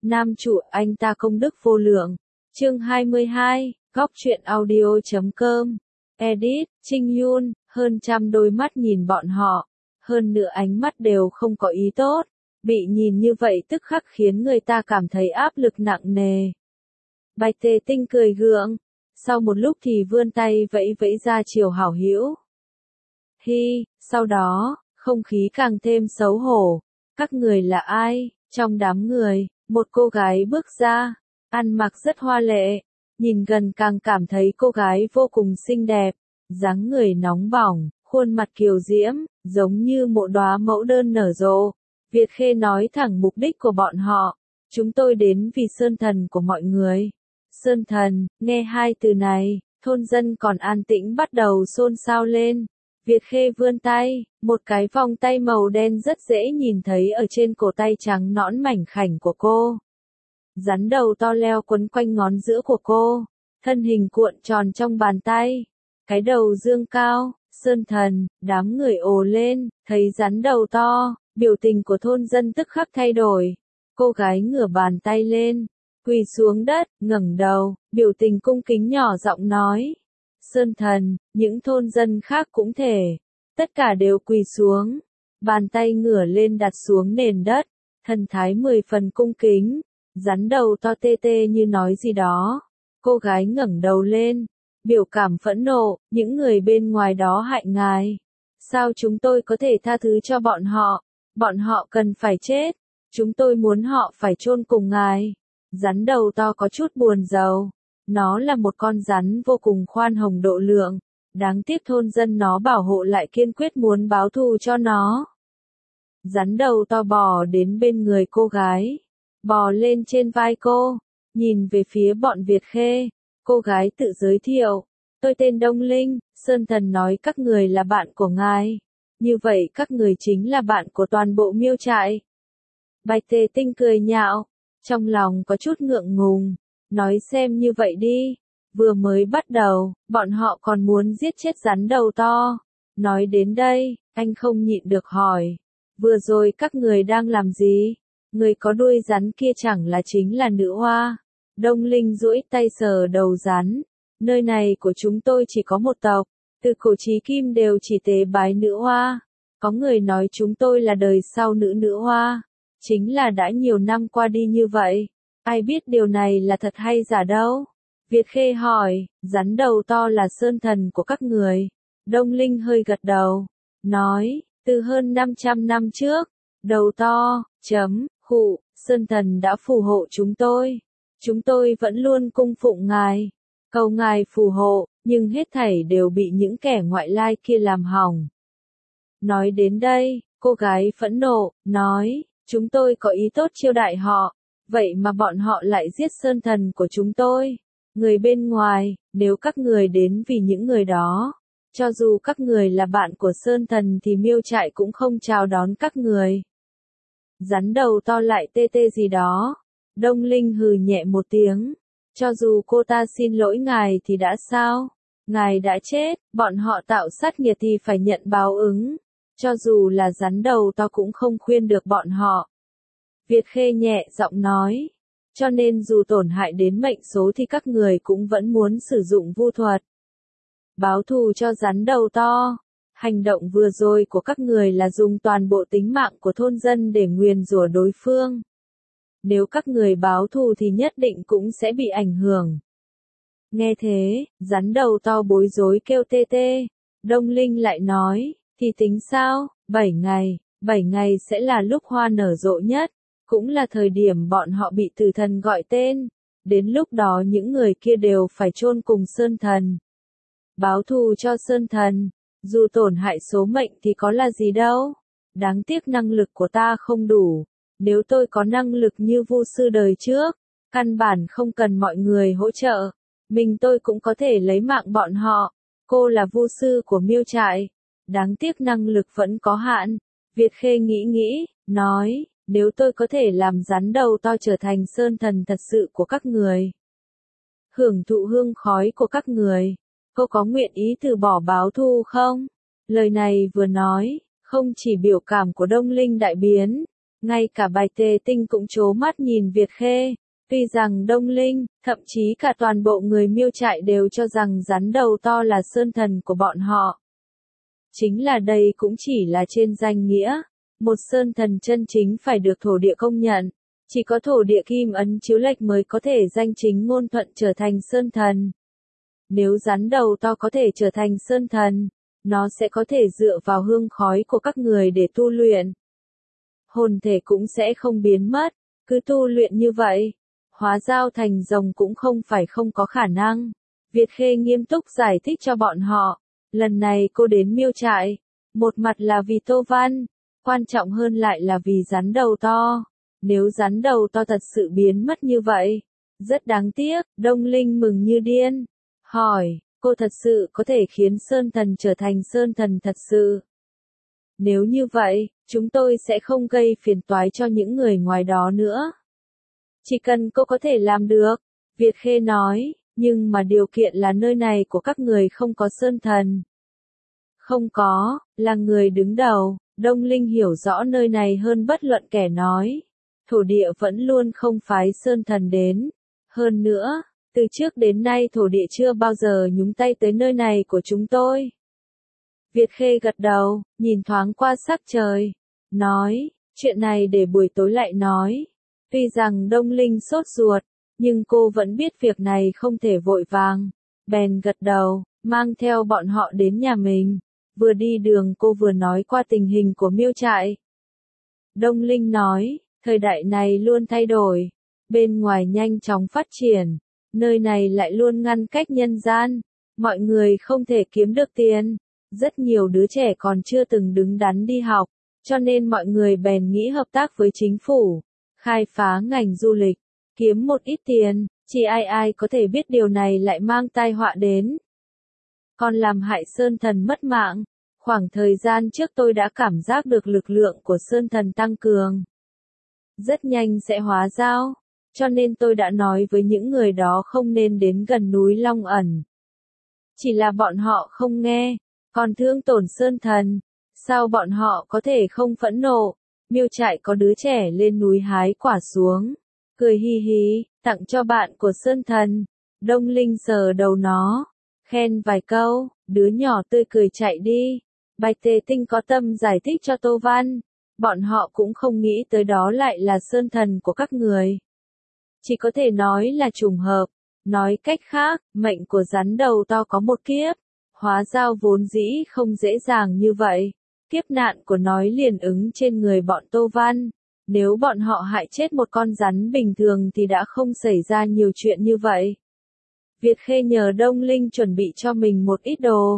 Nam chủ anh ta công đức vô lượng. Chương 22, góc truyện audio.com. Edit, Trinh Yun, hơn trăm đôi mắt nhìn bọn họ. Hơn nữa ánh mắt đều không có ý tốt. Bị nhìn như vậy tức khắc khiến người ta cảm thấy áp lực nặng nề. Bạch Tề Tinh cười gượng. Sau một lúc thì vươn tay vẫy vẫy ra chiều hảo hữu. Sau đó, không khí càng thêm xấu hổ. Các người là ai? Trong đám người, một cô gái bước ra, ăn mặc rất hoa lệ, nhìn gần càng cảm thấy cô gái vô cùng xinh đẹp, dáng người nóng bỏng, khuôn mặt kiều diễm, giống như một đóa mẫu đơn nở rộ. Việt Khê nói thẳng mục đích của bọn họ, chúng tôi đến vì sơn thần của mọi người. Sơn thần, nghe hai từ này, thôn dân còn an tĩnh bắt đầu xôn xao lên. Việt Khê vươn tay, một cái vòng tay màu đen rất dễ nhìn thấy ở trên cổ tay trắng nõn mảnh khảnh của cô. Rắn đầu to leo quấn quanh ngón giữa của cô, thân hình cuộn tròn trong bàn tay, cái đầu dương cao, sơn thần, đám người ồ lên, thấy rắn đầu to, biểu tình của thôn dân tức khắc thay đổi. Cô gái ngửa bàn tay lên, quỳ xuống đất, ngẩng đầu, biểu tình cung kính nhỏ giọng nói. Sơn thần, những thôn dân khác cũng thể. Tất cả đều quỳ xuống. Bàn tay ngửa lên đặt xuống nền đất. Thần thái 10 phần cung kính. Rắn đầu to tê tê như nói gì đó. Cô gái ngẩng đầu lên. Biểu cảm phẫn nộ, những người bên ngoài đó hại ngài. Sao chúng tôi có thể tha thứ cho bọn họ? Bọn họ cần phải chết. Chúng tôi muốn họ phải chôn cùng ngài. Rắn đầu to có chút buồn rầu. Nó là một con rắn vô cùng khoan hồng độ lượng, đáng tiếc thôn dân nó bảo hộ lại kiên quyết muốn báo thù cho nó. Rắn đầu to bò đến bên người cô gái, bò lên trên vai cô, nhìn về phía bọn Việt Khê, cô gái tự giới thiệu, tôi tên Đông Linh, Sơn Thần nói các người là bạn của ngài, như vậy các người chính là bạn của toàn bộ Miêu trại. Bạch Tề Tinh cười nhạo, trong lòng có chút ngượng ngùng. Nói xem như vậy đi, vừa mới bắt đầu, bọn họ còn muốn giết chết rắn đầu to. Nói đến đây, anh không nhịn được hỏi, vừa rồi các người đang làm gì? Người có đuôi rắn kia chẳng là chính là nữ hoa. Đông Linh duỗi tay sờ đầu rắn, nơi này của chúng tôi chỉ có một tộc, từ cổ chí kim đều chỉ tế bái nữ hoa. Có người nói chúng tôi là đời sau nữ hoa, chính là đã nhiều năm qua đi như vậy. Ai biết điều này là thật hay giả đâu? Việt Khê hỏi, rắn đầu to là sơn thần của các người. Đông Linh hơi gật đầu, nói, từ hơn 500 năm trước, đầu to, sơn thần đã phù hộ chúng tôi. Chúng tôi vẫn luôn cung phụng ngài, cầu ngài phù hộ, nhưng hết thảy đều bị những kẻ ngoại lai kia làm hỏng. Nói đến đây, cô gái phẫn nộ, nói, chúng tôi có ý tốt chiêu đãi họ. Vậy mà bọn họ lại giết sơn thần của chúng tôi. Người bên ngoài, nếu các người đến vì những người đó, cho dù các người là bạn của sơn thần thì Miêu trại cũng không chào đón các người. Rắn đầu to lại tê tê gì đó. Đông Linh hừ nhẹ một tiếng. Cho dù cô ta xin lỗi ngài thì đã sao? Ngài đã chết, bọn họ tạo sát nghiệt thì phải nhận báo ứng. Cho dù là rắn đầu to cũng không khuyên được bọn họ. Việt Khê nhẹ giọng nói, cho nên dù tổn hại đến mệnh số thì các người cũng vẫn muốn sử dụng vu thuật. Báo thù cho rắn đầu to, hành động vừa rồi của các người là dùng toàn bộ tính mạng của thôn dân để nguyền rủa đối phương. Nếu các người báo thù thì nhất định cũng sẽ bị ảnh hưởng. Nghe thế, rắn đầu to bối rối kêu tê tê, Đông Linh lại nói, thì tính sao, 7 ngày sẽ là lúc hoa nở rộ nhất. Cũng là thời điểm bọn họ bị tử thần gọi tên. Đến lúc đó những người kia đều phải chôn cùng sơn thần. Báo thù cho sơn thần. Dù tổn hại số mệnh thì có là gì đâu. Đáng tiếc năng lực của ta không đủ. Nếu tôi có năng lực như vu sư đời trước, căn bản không cần mọi người hỗ trợ. Mình tôi cũng có thể lấy mạng bọn họ. Cô là vu sư của Miêu trại. Đáng tiếc năng lực vẫn có hạn. Việt Khê nghĩ, nói. Nếu tôi có thể làm rắn đầu to trở thành sơn thần thật sự của các người, hưởng thụ hương khói của các người, cô có nguyện ý từ bỏ báo thù không? Lời này vừa nói, không chỉ biểu cảm của Đông Linh đại biến, Ngay cả Bạch Tề Tinh cũng trố mắt nhìn Việt Khê. Tuy rằng Đông Linh, thậm chí cả toàn bộ người Miêu trại đều cho rằng rắn đầu to là sơn thần của bọn họ. Chính là đây cũng chỉ là trên danh nghĩa. Một sơn thần chân chính phải được thổ địa công nhận. Chỉ có thổ địa kim ấn chiếu lệch mới có thể danh chính ngôn thuận trở thành sơn thần. Nếu rắn đầu to có thể trở thành sơn thần, nó sẽ có thể dựa vào hương khói của các người để tu luyện. Hồn thể cũng sẽ không biến mất, cứ tu luyện như vậy. Hóa dao thành rồng cũng không phải không có khả năng. Việt Khê nghiêm túc giải thích cho bọn họ. Lần này cô đến Miêu trại, một mặt là vì Tô Văn, quan trọng hơn lại là vì rắn đầu to. Nếu rắn đầu to thật sự biến mất như vậy, rất đáng tiếc. Đông Linh mừng như điên, hỏi, cô thật sự có thể khiến sơn thần trở thành sơn thần thật sự? Nếu như vậy, chúng tôi sẽ không gây phiền toái cho những người ngoài đó nữa. Chỉ cần cô có thể làm được, Việt Khê nói, nhưng mà điều kiện là nơi này của các người không có sơn thần. Không có, là người đứng đầu. Đông Linh hiểu rõ nơi này hơn bất luận kẻ nói. Thổ địa vẫn luôn không phái sơn thần đến. Hơn nữa, từ trước đến nay thổ địa chưa bao giờ nhúng tay tới nơi này của chúng tôi. Việt Khê gật đầu, nhìn thoáng qua sắc trời. Nói, chuyện này để buổi tối lại nói. Tuy rằng Đông Linh sốt ruột, nhưng cô vẫn biết việc này không thể vội vàng. Bèn gật đầu, mang theo bọn họ đến nhà mình. Vừa đi đường cô vừa nói qua tình hình của Miêu trại. Đông Linh nói, thời đại này luôn thay đổi. Bên ngoài nhanh chóng phát triển. Nơi này lại luôn ngăn cách nhân gian. Mọi người không thể kiếm được tiền. Rất nhiều đứa trẻ còn chưa từng đứng đắn đi học. Cho nên mọi người bèn nghĩ hợp tác với chính phủ. Khai phá ngành du lịch. Kiếm một ít tiền. Chỉ ai có thể biết điều này lại mang tai họa đến. Còn làm hại sơn thần mất mạng. Khoảng thời gian trước tôi đã cảm giác được lực lượng của sơn thần tăng cường. Rất nhanh sẽ hóa dao. Cho nên tôi đã nói với những người đó không nên đến gần núi Long Ẩn. Chỉ là bọn họ không nghe. Còn thương tổn sơn thần. Sao bọn họ có thể không phẫn nộ? Miêu trại có đứa trẻ lên núi hái quả xuống. Cười hi hi, tặng cho bạn của sơn thần. Đông Linh sờ đầu nó. Khen vài câu, đứa nhỏ tươi cười chạy đi. Bạch Tề Tinh có tâm giải thích cho Tô Văn. Bọn họ cũng không nghĩ tới đó lại là sơn thần của các người. Chỉ có thể nói là trùng hợp. Nói cách khác, mệnh của rắn đầu to có một kiếp. Hóa dao vốn dĩ không dễ dàng như vậy. Kiếp nạn của nói liền ứng trên người bọn Tô Văn. Nếu bọn họ hại chết một con rắn bình thường thì đã không xảy ra nhiều chuyện như vậy. Việt Khê nhờ Đông Linh chuẩn bị cho mình một ít đồ.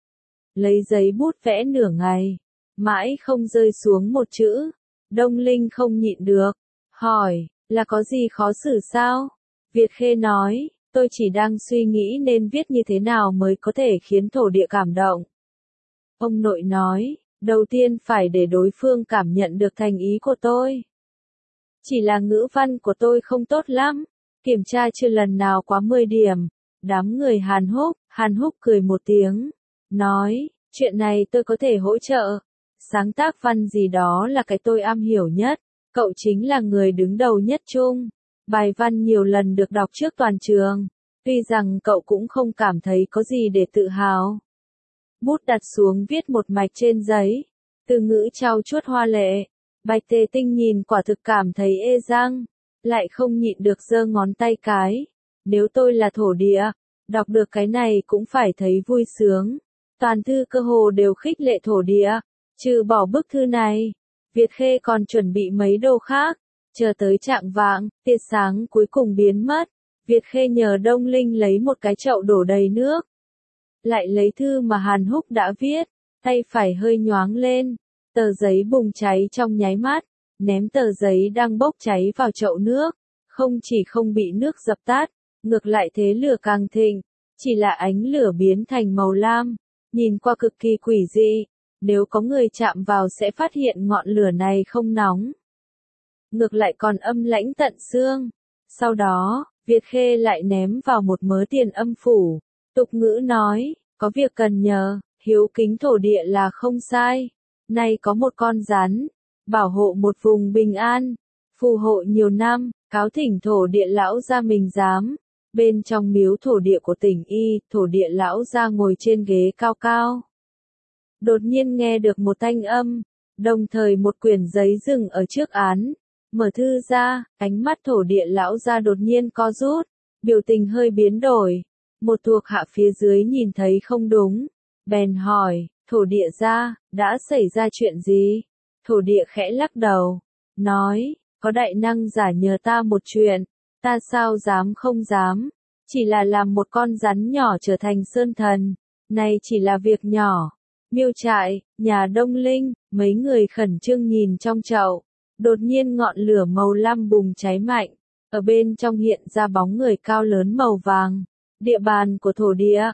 Lấy giấy bút vẽ nửa ngày. Mãi không rơi xuống một chữ. Đông Linh không nhịn được. Hỏi, là có gì khó xử sao? Việt Khê nói, tôi chỉ đang suy nghĩ nên viết như thế nào mới có thể khiến thổ địa cảm động. Ông nội nói, đầu tiên phải để đối phương cảm nhận được thành ý của tôi. Chỉ là ngữ văn của tôi không tốt lắm. Kiểm tra chưa lần nào quá 10 điểm. Đám người Hàn Húc cười một tiếng. Nói, chuyện này tôi có thể hỗ trợ. Sáng tác văn gì đó là cái tôi am hiểu nhất. Cậu chính là người đứng đầu nhất chung. Bài văn nhiều lần được đọc trước toàn trường. Tuy rằng cậu cũng không cảm thấy có gì để tự hào. Bút đặt xuống viết một mạch trên giấy. Từ ngữ trau chuốt hoa lệ. Bạch Tề Tinh nhìn quả thực cảm thấy ê răng. Lại không nhịn được giơ ngón tay cái. Nếu tôi là thổ địa, đọc được cái này cũng phải thấy vui sướng. Toàn thư cơ hồ đều khích lệ thổ địa. Trừ bỏ bức thư này, Việt Khê còn chuẩn bị mấy đồ khác. Chờ tới chạng vạng, tia sáng cuối cùng biến mất. Việt Khê nhờ Đông Linh lấy một cái chậu đổ đầy nước. Lại lấy thư mà Hàn Húc đã viết. Tay phải hơi nhoáng lên. Tờ giấy bùng cháy trong nháy mắt. Ném tờ giấy đang bốc cháy vào chậu nước. Không chỉ không bị nước dập tắt, ngược lại thế lửa càng thịnh. Chỉ là ánh lửa biến thành màu lam. Nhìn qua cực kỳ quỷ dị. Nếu có người chạm vào sẽ phát hiện ngọn lửa này không nóng. Ngược lại còn âm lãnh tận xương. Sau đó, Việt Khê lại ném vào một mớ tiền âm phủ. Tục ngữ nói, có việc cần nhờ, hiếu kính thổ địa là không sai. Nay có một con rắn, bảo hộ một vùng bình an, phù hộ nhiều năm, cáo thỉnh thổ địa lão gia mình dám. Bên trong miếu thổ địa của tỉnh Y, thổ địa lão gia ngồi trên ghế cao cao. Đột nhiên nghe được một thanh âm, đồng thời một quyển giấy dừng ở trước án. Mở thư ra, ánh mắt thổ địa lão gia đột nhiên co rút, biểu tình hơi biến đổi. Một thuộc hạ phía dưới nhìn thấy không đúng, bèn hỏi, thổ địa gia, đã xảy ra chuyện gì? Thổ địa khẽ lắc đầu, nói, có đại năng giả nhờ ta một chuyện, ta sao dám không dám, chỉ là làm một con rắn nhỏ trở thành sơn thần, này chỉ là việc nhỏ. Miêu trại, nhà Đông Linh, mấy người khẩn trương nhìn trong chậu, đột nhiên ngọn lửa màu lam bùng cháy mạnh, ở bên trong hiện ra bóng người cao lớn màu vàng, địa bàn của thổ địa,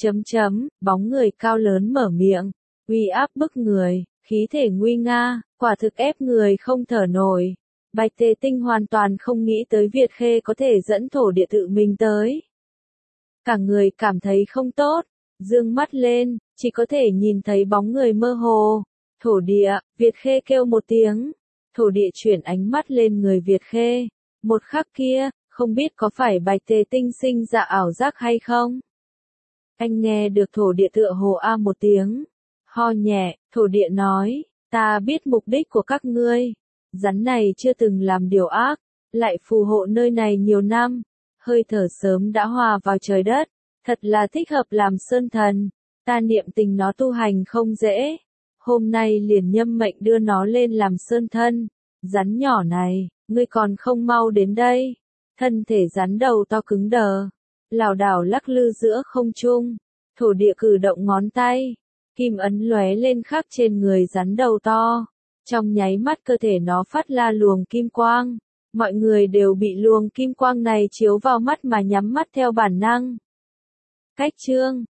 bóng người cao lớn mở miệng, uy áp bức người, khí thể nguy nga, quả thực ép người không thở nổi. Bạch Tề Tinh hoàn toàn không nghĩ tới Việt Khê có thể dẫn thổ địa tự mình tới. Cả người cảm thấy không tốt, dương mắt lên, chỉ có thể nhìn thấy bóng người mơ hồ. Thổ địa, Việt Khê kêu một tiếng. Thổ địa chuyển ánh mắt lên người Việt Khê. Một khắc kia, không biết có phải Bạch Tề Tinh sinh ra ảo giác hay không? Anh nghe được thổ địa tựa hồ a một tiếng. Ho nhẹ, thổ địa nói, ta biết mục đích của các ngươi. Rắn này chưa từng làm điều ác, lại phù hộ nơi này nhiều năm. Hơi thở sớm đã hòa vào trời đất, thật là thích hợp làm sơn thần. Ta niệm tình nó tu hành không dễ. Hôm nay liền nhâm mệnh đưa nó lên làm sơn thân. Rắn nhỏ này, ngươi còn không mau đến đây. Thân thể rắn đầu to cứng đờ, lảo đảo lắc lư giữa không trung. Thổ địa cử động ngón tay, kim ấn lóe lên khắc trên người rắn đầu to. Trong nháy mắt cơ thể nó phát ra luồng kim quang. Mọi người đều bị luồng kim quang này chiếu vào mắt mà nhắm mắt theo bản năng. Cách chương